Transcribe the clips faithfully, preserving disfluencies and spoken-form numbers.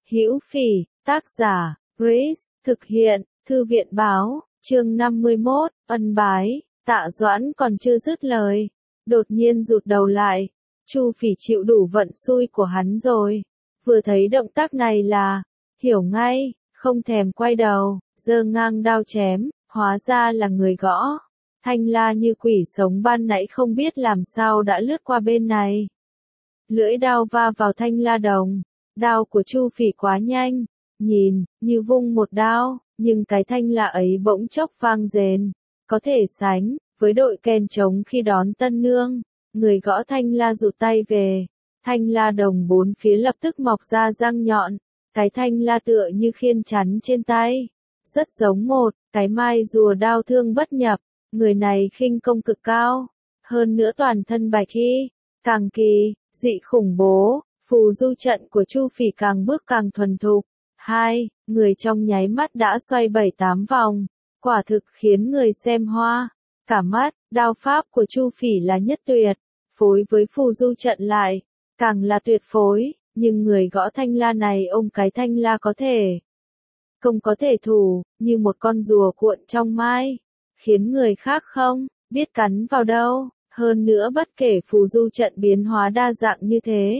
Hữu Phỉ, tác giả, Grace, thực hiện, Thư viện báo, chương năm mươi mốt, ân bái, Tạ Doãn còn chưa dứt lời. Đột nhiên rụt đầu lại, Chu Phỉ chịu đủ vận xui của hắn rồi. Vừa thấy động tác này là, hiểu ngay, không thèm quay đầu, giơ ngang đao chém, hóa ra là người gõ. Thanh La như quỷ sống ban nãy không biết làm sao đã lướt qua bên này. Lưỡi đao va vào Thanh La đồng, đao của Chu Phỉ quá nhanh, nhìn, như vung một đao, nhưng cái Thanh La ấy bỗng chốc vang rền, có thể sánh với đội kèn trống khi đón tân nương. Người gõ Thanh La rụt tay về, Thanh La đồng bốn phía lập tức mọc ra răng nhọn, cái Thanh La tựa như khiên chắn trên tay, rất giống một cái mai rùa đao thương bất nhập. Người này khinh công cực cao, hơn nữa toàn thân bạch y, càng kỳ dị khủng bố. Phù du trận của Chu Phỉ càng bước càng thuần thục. Hai người trong nháy mắt đã xoay bảy tám vòng, quả thực khiến người xem hoa cả mắt. Đao pháp của Chu Phỉ là nhất tuyệt, phối với phù du trận lại càng là tuyệt phối, nhưng người gõ Thanh La này ôm cái Thanh La có thể công có thể thủ, như một con rùa cuộn trong mai, khiến người khác không biết cắn vào đâu. Hơn nữa bất kể phù du trận biến hóa đa dạng như thế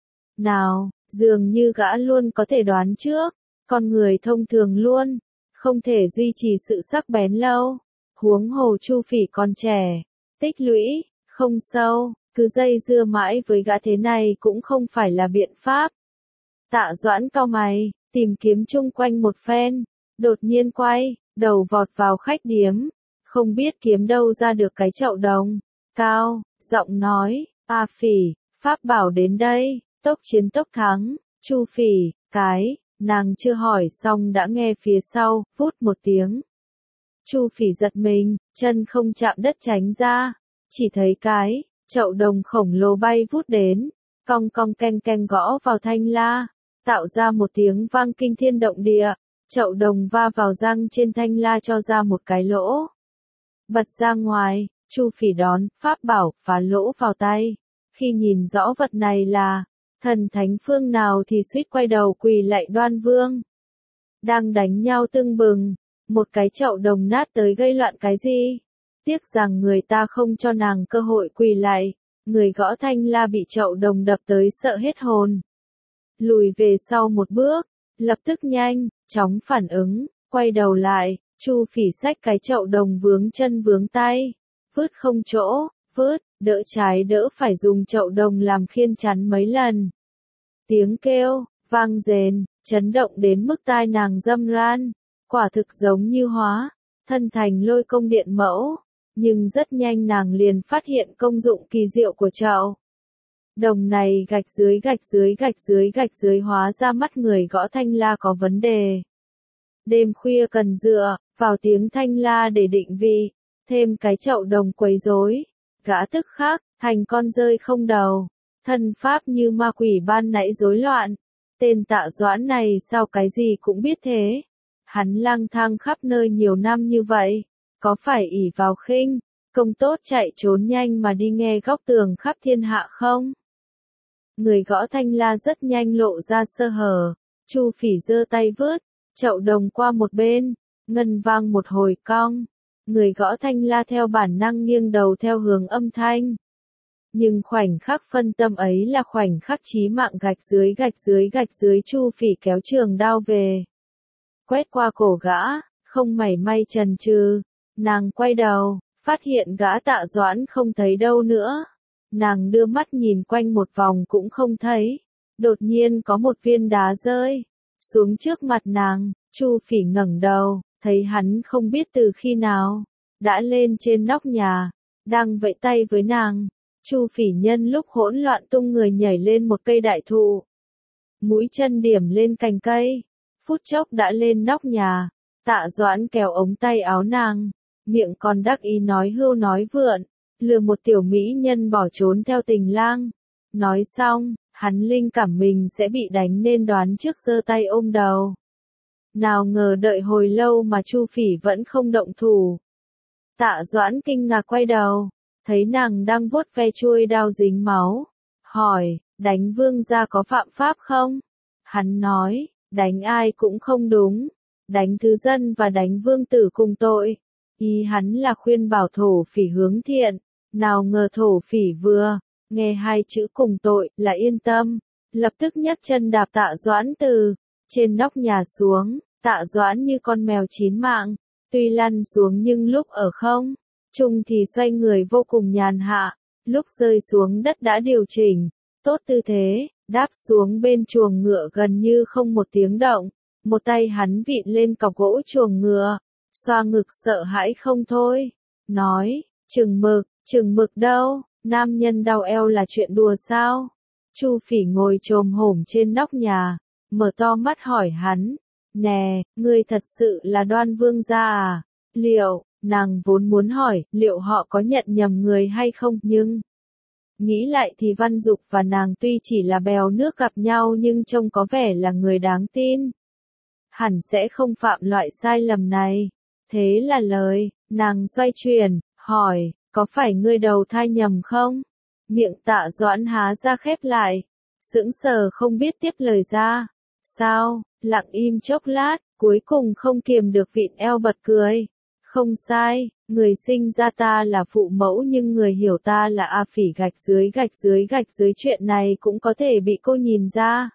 nào, dường như gã luôn có thể đoán trước, con người thông thường luôn không thể duy trì sự sắc bén lâu. Huống hồ Chu Phỉ còn trẻ, tích lũy không sâu, cứ dây dưa mãi với gã thế này cũng không phải là biện pháp. Tạ Doãn cau mày, tìm kiếm chung quanh một phen, đột nhiên quay đầu vọt vào khách điếm, không biết kiếm đâu ra được cái chậu đồng, cao giọng nói, "A Phỉ, pháp bảo đến đây, tốc chiến tốc thắng." Chu Phỉ, cái, nàng chưa hỏi xong đã nghe phía sau, vút một tiếng. Chu Phỉ giật mình, chân không chạm đất tránh ra, chỉ thấy cái chậu đồng khổng lồ bay vút đến, cong cong keng keng gõ vào Thanh La, tạo ra một tiếng vang kinh thiên động địa. Chậu đồng va vào răng trên Thanh La cho ra một cái lỗ, bật ra ngoài. Chu Phỉ đón pháp bảo phá lỗ vào tay, khi nhìn rõ vật này là thần thánh phương nào thì suýt quay đầu quỳ lạy Đoan Vương. Đang đánh nhau tưng bừng, một cái chậu đồng nát tới gây loạn cái gì? Tiếc rằng người ta không cho nàng cơ hội quỳ lạy. Người gõ Thanh La bị chậu đồng đập tới sợ hết hồn, lùi về sau một bước, lập tức nhanh chóng phản ứng, quay đầu lại. Chu Phỉ xách cái chậu đồng vướng chân vướng tay, vứt không chỗ, vứt, đỡ trái đỡ phải, dùng chậu đồng làm khiên chắn mấy lần. Tiếng kêu vang rền, chấn động đến mức tai nàng râm ran, quả thực giống như hóa thân thành lôi công điện mẫu. Nhưng rất nhanh nàng liền phát hiện công dụng kỳ diệu của chậu đồng này, gạch dưới gạch dưới gạch dưới gạch dưới, hóa ra mắt người gõ Thanh La có vấn đề. Đêm khuya cần dựa vào tiếng Thanh La để định vị, thêm cái chậu đồng quấy rối, gã tức khắc thành con rơi không đầu, thân pháp như ma quỷ ban nãy rối loạn. Tên Tạ Doãn này sao cái gì cũng biết thế? Hắn lang thang khắp nơi nhiều năm như vậy, có phải ỷ vào khinh công tốt chạy trốn nhanh mà đi nghe góc tường khắp thiên hạ không? Người gõ Thanh La rất nhanh lộ ra sơ hở. Chu Phỉ giơ tay vớt chậu đồng qua một bên, ngân vang một hồi cong. Người gõ Thanh La theo bản năng nghiêng đầu theo hướng âm thanh. Nhưng khoảnh khắc phân tâm ấy là khoảnh khắc chí mạng. Gạch dưới gạch dưới gạch dưới, Chu Phỉ kéo trường đao về, quét qua cổ gã, không mảy may chần chừ. Nàng quay đầu, phát hiện gã Tạ Doãn không thấy đâu nữa. Nàng đưa mắt nhìn quanh một vòng cũng không thấy. Đột nhiên có một viên đá rơi xuống trước mặt nàng. Chu Phỉ ngẩng đầu, thấy hắn không biết từ khi nào đã lên trên nóc nhà, đang vẫy tay với nàng. Chu Phỉ nhân lúc hỗn loạn tung người nhảy lên một cây đại thụ, mũi chân điểm lên cành cây, phút chốc đã lên nóc nhà. Tạ Doãn kéo ống tay áo nàng, miệng còn đắc ý nói hưu nói vượn, lừa một tiểu mỹ nhân bỏ trốn theo tình lang. Nói xong, hắn linh cảm mình sẽ bị đánh nên đoán trước giơ tay ôm đầu. Nào ngờ đợi hồi lâu mà Chu Phỉ vẫn không động thủ. Tạ Doãn kinh ngạc quay đầu, thấy nàng đang vuốt ve chuôi đao dính máu, hỏi, đánh vương gia có phạm pháp không? Hắn nói, đánh ai cũng không đúng, đánh thứ dân và đánh vương tử cùng tội. Ý hắn là khuyên bảo thổ phỉ hướng thiện, nào ngờ thổ phỉ vừa nghe hai chữ cùng tội là yên tâm, lập tức nhấc chân đạp Tạ Doãn từ trên nóc nhà xuống. Tạ Doãn như con mèo chín mạng, tuy lăn xuống nhưng lúc ở không trung thì xoay người vô cùng nhàn hạ, lúc rơi xuống đất đã điều chỉnh tốt tư thế, đáp xuống bên chuồng ngựa gần như không một tiếng động, một tay hắn vịn lên cọc gỗ chuồng ngựa, xoa ngực sợ hãi không thôi, nói, chừng mực, chừng mực đâu, nam nhân đau eo là chuyện đùa sao? Chu Phỉ ngồi chồm hổm trên nóc nhà, mở to mắt hỏi hắn, nè, ngươi thật sự là Đoan Vương gia à? Liệu, nàng vốn muốn hỏi, liệu họ có nhận nhầm người hay không, nhưng nghĩ lại thì Văn Dục và nàng tuy chỉ là bèo nước gặp nhau nhưng trông có vẻ là người đáng tin. Hẳn sẽ không phạm loại sai lầm này. Thế là lời, nàng xoay chuyển, hỏi, có phải ngươi đầu thai nhầm không? Miệng Tạ Doãn há ra khép lại, sững sờ không biết tiếp lời ra. Sao, lặng im chốc lát, cuối cùng không kiềm được vịn eo bật cười. Không sai, người sinh ra ta là phụ mẫu nhưng người hiểu ta là A Phỉ gạch dưới gạch dưới gạch dưới, chuyện này cũng có thể bị cô nhìn ra.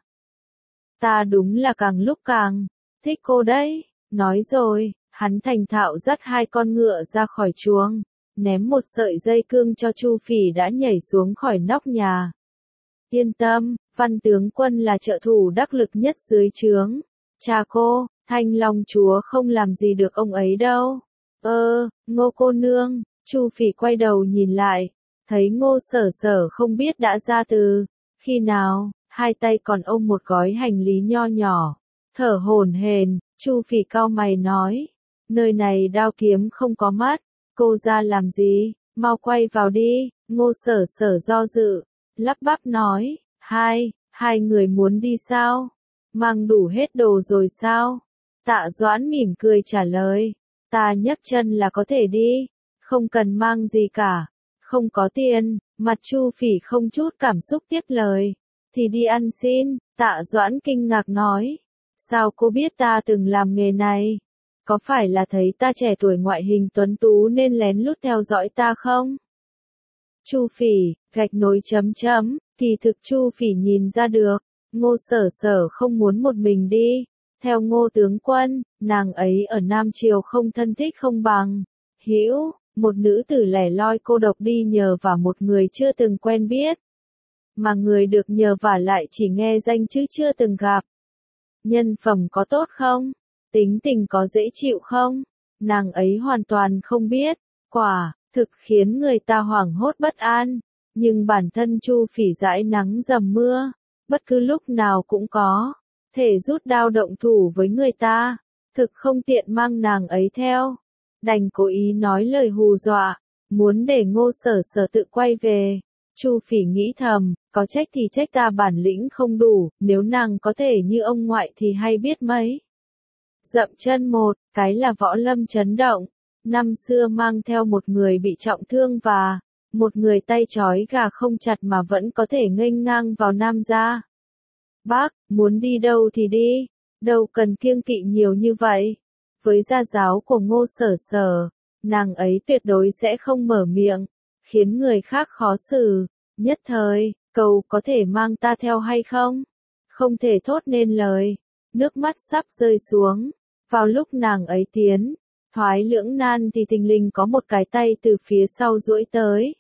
Ta đúng là càng lúc càng thích cô đấy. Nói rồi, hắn thành thạo dắt hai con ngựa ra khỏi chuồng, ném một sợi dây cương cho Chu Phỉ đã nhảy xuống khỏi nóc nhà. Yên tâm, Văn tướng quân là trợ thủ đắc lực nhất dưới trướng. Cha cô, Thanh Long chúa không làm gì được ông ấy đâu. Ơ, Ngô cô nương, Chu Phỉ quay đầu nhìn lại, thấy Ngô Sở Sở không biết đã ra từ khi nào, hai tay còn ôm một gói hành lý nho nhỏ, thở hổn hển. Chu Phỉ cau mày nói, nơi này đao kiếm không có mắt, cô ra làm gì, mau quay vào đi. Ngô Sở Sở do dự, lắp bắp nói, hai, hai người muốn đi sao? Mang đủ hết đồ rồi sao? Tạ Doãn mỉm cười trả lời, ta nhấc chân là có thể đi, không cần mang gì cả, không có tiền. Mặt Chu Phỉ không chút cảm xúc tiếp lời, thì đi ăn xin. Tạ Doãn kinh ngạc nói, sao cô biết ta từng làm nghề này? Có phải là thấy ta trẻ tuổi ngoại hình tuấn tú nên lén lút theo dõi ta không? Chu Phỉ, gạch nối chấm chấm, kỳ thực Chu Phỉ nhìn ra được, Ngô Sở Sở không muốn một mình đi. Theo Ngô tướng quân, nàng ấy ở Nam Triều không thân thích không bằng hữu, một nữ tử lẻ loi cô độc đi nhờ vả một người chưa từng quen biết. Mà người được nhờ vả lại chỉ nghe danh chứ chưa từng gặp. Nhân phẩm có tốt không? Tính tình có dễ chịu không? Nàng ấy hoàn toàn không biết. Quả thực khiến người ta hoảng hốt bất an. Nhưng bản thân Chu Phỉ dãi nắng dầm mưa, bất cứ lúc nào cũng có thể rút đao động thủ với người ta, thực không tiện mang nàng ấy theo. Đành cố ý nói lời hù dọa, muốn để Ngô Sở Sở tự quay về. Chu Phỉ nghĩ thầm, có trách thì trách ta bản lĩnh không đủ, nếu nàng có thể như ông ngoại thì hay biết mấy. Dậm chân một cái là võ lâm chấn động. Năm xưa mang theo một người bị trọng thương và một người tay trói gà không chặt mà vẫn có thể nghênh ngang vào Nam gia. Bác, muốn đi đâu thì đi, đâu cần kiêng kỵ nhiều như vậy. Với gia giáo của Ngô Sở Sở, nàng ấy tuyệt đối sẽ không mở miệng, khiến người khác khó xử. Nhất thời, cầu có thể mang ta theo hay không? Không thể thốt nên lời, nước mắt sắp rơi xuống. Vào lúc nàng ấy tiến thoái lưỡng nan thì thình lình có một cái tay từ phía sau duỗi tới,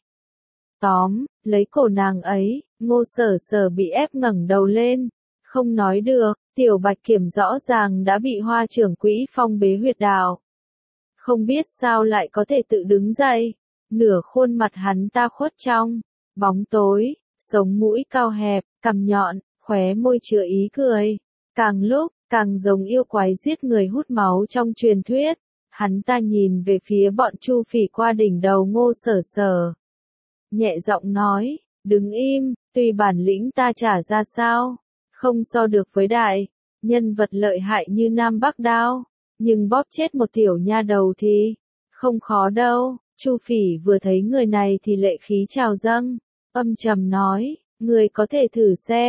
tóm lấy cổ nàng ấy. Ngô Sở Sở bị ép ngẩng đầu lên, không nói được. Tiểu Bạch Kiểm rõ ràng đã bị Hoa trưởng quỹ phong bế huyệt đạo, không biết sao lại có thể tự đứng dậy. Nửa khuôn mặt hắn ta khuất trong bóng tối, sống mũi cao hẹp, cằm nhọn, khóe môi chứa ý cười, càng lúc càng giống yêu quái giết người hút máu trong truyền thuyết. Hắn ta nhìn về phía bọn Chu Phỉ qua đỉnh đầu Ngô Sở Sở, nhẹ giọng nói, đứng im, tùy bản lĩnh ta trả ra sao, không so được với đại nhân vật lợi hại như Nam Bắc Đao, nhưng bóp chết một tiểu nha đầu thì không khó đâu. Chu Phỉ vừa thấy người này thì lệ khí trào dâng, âm trầm nói, người có thể thử xem,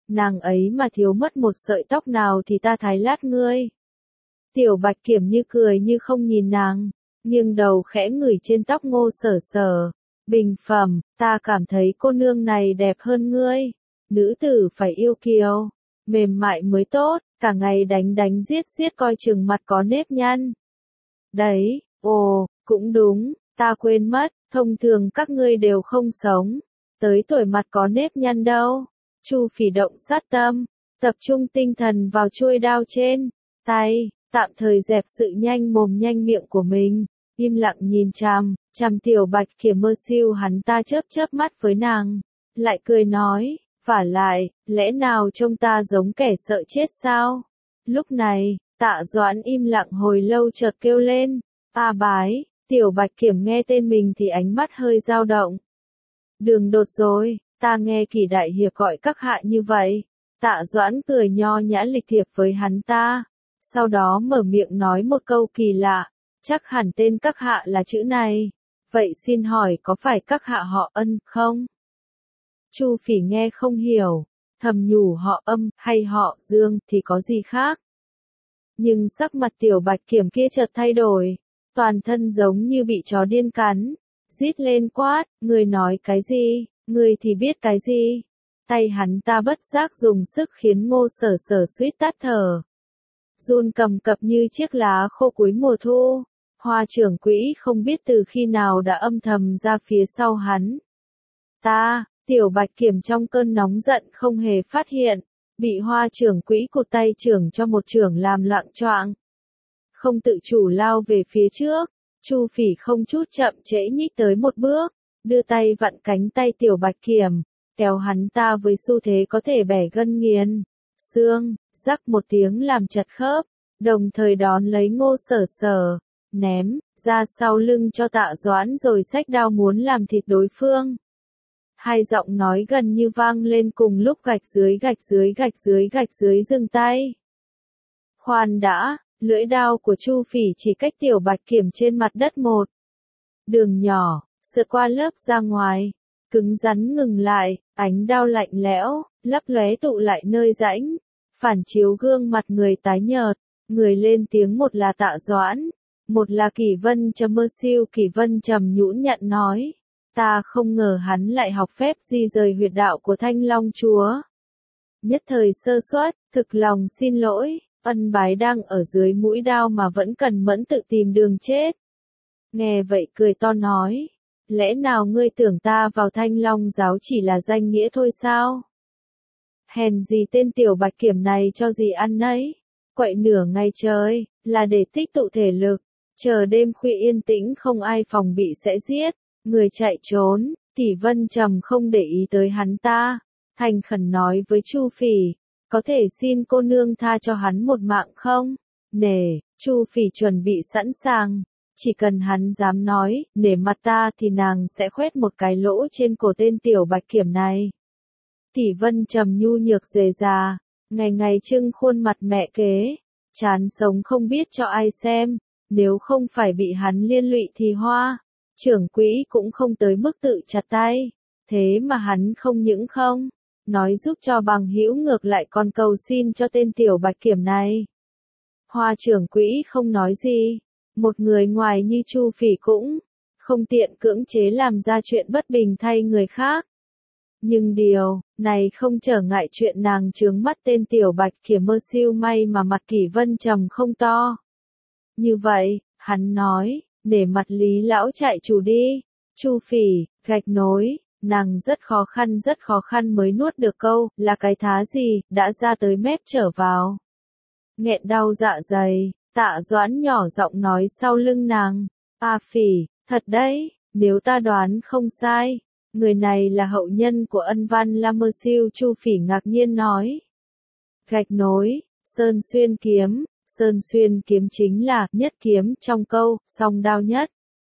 nàng ấy mà thiếu mất một sợi tóc nào thì ta thái lát ngươi. Tiểu Bạch Kiểm như cười như không nhìn nàng, nghiêng đầu khẽ ngửi trên tóc Ngô Sở Sở. Bình phẩm, ta cảm thấy cô nương này đẹp hơn ngươi. Nữ tử phải yêu kiều, mềm mại mới tốt, cả ngày đánh đánh giết giết coi chừng mặt có nếp nhăn. Đấy, ồ, cũng đúng, ta quên mất, thông thường các ngươi đều không sống tới tuổi mặt có nếp nhăn đâu. Chu Phỉ động sát tâm, tập trung tinh thần vào chuôi đao trên tay, tạm thời dẹp sự nhanh mồm nhanh miệng của mình, im lặng nhìn chằm chằm Tiểu Bạch Kiểm. Mơ siêu hắn ta chớp chớp mắt với nàng, lại cười nói, vả lại, lẽ nào trông ta giống kẻ sợ chết sao? Lúc này, Tạ Doãn im lặng hồi lâu chợt kêu lên, a bái. Tiểu Bạch Kiểm nghe tên mình thì ánh mắt hơi dao động. Đường đột rồi, ta nghe Kỳ đại hiệp gọi các hạ như vậy. Tạ Doãn cười nho nhã lịch thiệp với hắn ta, sau đó mở miệng nói một câu kỳ lạ, chắc hẳn tên các hạ là chữ này. Vậy xin hỏi có phải các hạ họ Ân không? Chu Phỉ nghe không hiểu, thầm nhủ họ Âm hay họ Dương thì có gì khác. Nhưng sắc mặt Tiểu Bạch Kiểm kia chợt thay đổi, toàn thân giống như bị chó điên cắn, rít lên quát, ngươi nói cái gì, ngươi thì biết cái gì. Tay hắn ta bất giác dùng sức khiến Ngô Sở Sở suýt tắt thở. Run cầm cập như chiếc lá khô cuối mùa thu. Hoa trưởng quỹ không biết từ khi nào đã âm thầm ra phía sau hắn. Ta, Tiểu Bạch Kiểm trong cơn nóng giận không hề phát hiện, bị Hoa trưởng quỹ cụt tay trưởng cho một trưởng làm loạng choạng. Không tự chủ lao về phía trước, Chu Phỉ không chút chậm trễ nhích tới một bước, đưa tay vặn cánh tay Tiểu Bạch Kiểm, kéo hắn ta với xu thế có thể bẻ gân nghiền xương, rắc một tiếng làm chật khớp, đồng thời đón lấy Ngô Sở Sở, ném ra sau lưng cho Tạ Doãn rồi xách đao muốn làm thịt đối phương. Hai giọng nói gần như vang lên cùng lúc, gạch dưới gạch dưới gạch dưới gạch dưới dừng tay. Khoan đã, lưỡi đao của Chu Phỉ chỉ cách Tiểu Bạch Kiểm trên mặt đất một đường nhỏ, sượt qua lớp ra ngoài, cứng rắn ngừng lại, ánh đao lạnh lẽo, lấp lóe tụ lại nơi rãnh, phản chiếu gương mặt người tái nhợt, người lên tiếng một là Tạ Doãn, một là Kỷ Vân Trầm. Mơ siêu Kỷ Vân Trầm nhũn nhặn nói, ta không ngờ hắn lại học phép di rời huyệt đạo của Thanh Long Chúa. Nhất thời sơ suất, thực lòng xin lỗi. Ân bái đang ở dưới mũi đao mà vẫn cần mẫn tự tìm đường chết. Nghe vậy cười to nói, lẽ nào ngươi tưởng ta vào Thanh Long giáo chỉ là danh nghĩa thôi sao? Hèn gì tên Tiểu Bạch Kiểm này cho gì ăn nấy, quậy nửa ngày trời, là để tích tụ thể lực, chờ đêm khuya yên tĩnh không ai phòng bị sẽ giết, người chạy trốn. Kỷ Vân Trầm không để ý tới hắn ta, thành khẩn nói với Chu Phỉ, có thể xin cô nương tha cho hắn một mạng không? Nể, Chu Phỉ chuẩn bị sẵn sàng, chỉ cần hắn dám nói, nể mặt ta thì nàng sẽ khoét một cái lỗ trên cổ tên Tiểu Bạch Kiểm này. Kỷ Vân Trầm nhu nhược dề già, ngày ngày trưng khuôn mặt mẹ kế, chán sống không biết cho ai xem, nếu không phải bị hắn liên lụy thì Hoa trưởng quỹ cũng không tới mức tự chặt tay, thế mà hắn không những không nói giúp cho bằng hữu, ngược lại còn cầu xin cho tên Tiểu Bạch Kiểm này. Hoa trưởng quỹ không nói gì, một người ngoài như Chu Phỉ cũng không tiện cưỡng chế làm ra chuyện bất bình thay người khác. Nhưng điều này không trở ngại chuyện nàng chướng mắt tên Tiểu Bạch Kiểm. Mơ siêu may mà mặt Kỷ Vân Trầm không to. Như vậy, hắn nói, để mặt Lý lão chạy chủ đi. Chu Phỉ, gạch nối. Nàng rất khó khăn rất khó khăn mới nuốt được câu, là cái thá gì, đã ra tới mép trở vào. Nghẹn đau dạ dày, Tạ Doãn nhỏ giọng nói sau lưng nàng, a Phỉ, thật đấy, nếu ta đoán không sai, người này là hậu nhân của Ân Văn La. Mơ siêu Chu Phỉ ngạc nhiên nói. Gạch nối, Sơn Xuyên kiếm, Sơn Xuyên kiếm chính là nhất kiếm trong câu, song đao nhất.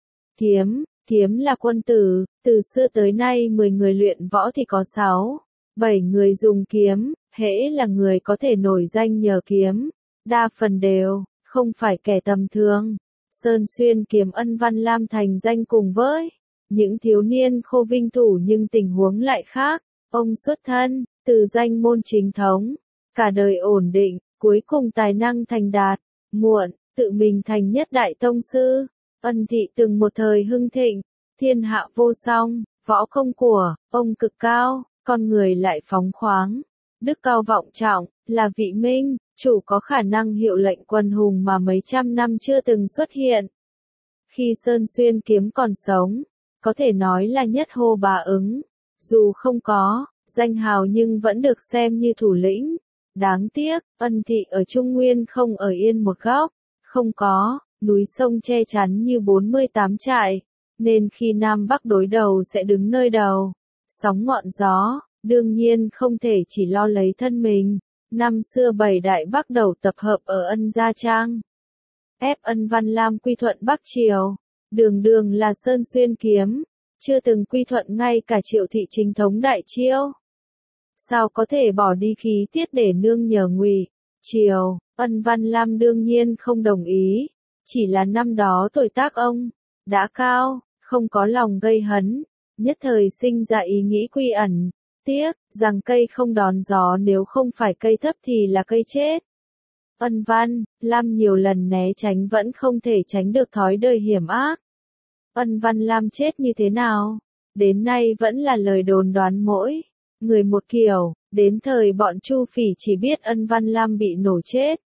Kiếm. Kiếm là quân tử, từ xưa tới nay mười người luyện võ thì có sáu, bảy người dùng kiếm, hễ là người có thể nổi danh nhờ kiếm, đa phần đều không phải kẻ tầm thường. Sơn Xuyên kiếm Ân Văn Lam thành danh cùng với những thiếu niên khô vinh thủ, nhưng tình huống lại khác. Ông xuất thân từ danh môn chính thống, cả đời ổn định, cuối cùng tài năng thành đạt, muộn, tự mình thành nhất đại tông sư. Ân thị từng một thời hưng thịnh, thiên hạ vô song, võ công của ông cực cao, con người lại phóng khoáng, đức cao vọng trọng, là vị minh chủ có khả năng hiệu lệnh quân hùng mà mấy trăm năm chưa từng xuất hiện. Khi Sơn Xuyên Kiếm còn sống, có thể nói là nhất hô bá ứng, dù không có danh hào nhưng vẫn được xem như thủ lĩnh. Đáng tiếc, Ân thị ở Trung Nguyên không ở yên một góc, không có núi sông che chắn như bốn mươi tám trại, nên khi Nam Bắc đối đầu sẽ đứng nơi đầu, sóng ngọn gió, đương nhiên không thể chỉ lo lấy thân mình. Năm xưa bảy đại Bắc đầu tập hợp ở Ân Gia Trang, ép Ân Văn Lam quy thuận Bắc Triều, đường đường là Sơn Xuyên Kiếm, chưa từng quy thuận ngay cả Triệu thị chính thống Đại Chiêu. Sao có thể bỏ đi khí tiết để nương nhờ Ngụy Triều? Ân Văn Lam đương nhiên không đồng ý, chỉ là năm đó tuổi tác ông đã cao, không có lòng gây hấn, nhất thời sinh ra ý nghĩ quy ẩn, tiếc rằng cây không đón gió, nếu không phải cây thấp thì là cây chết. Ân Văn Lam nhiều lần né tránh vẫn không thể tránh được thói đời hiểm ác. Ân Văn Lam chết như thế nào? Đến nay vẫn là lời đồn đoán mỗi người một kiểu, đến thời bọn Chu Phỉ chỉ biết Ân Văn Lam bị nổ chết.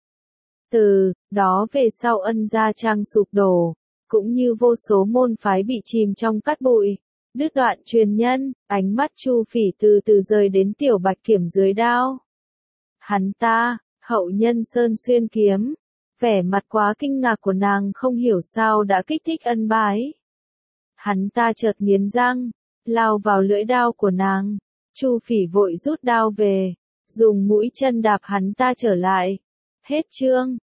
Từ đó về sau Ân Gia Trang sụp đổ, cũng như vô số môn phái bị chìm trong cát bụi, đứt đoạn truyền nhân, ánh mắt Chu Phỉ từ từ rời đến Tiểu Bạch Kiểm dưới đao. Hắn ta, hậu nhân Sơn Xuyên Kiếm, vẻ mặt quá kinh ngạc của nàng không hiểu sao đã kích thích Ân Bái. Hắn ta chợt nghiến răng, lao vào lưỡi đao của nàng. Chu Phỉ vội rút đao về, dùng mũi chân đạp hắn ta trở lại. Hết chương.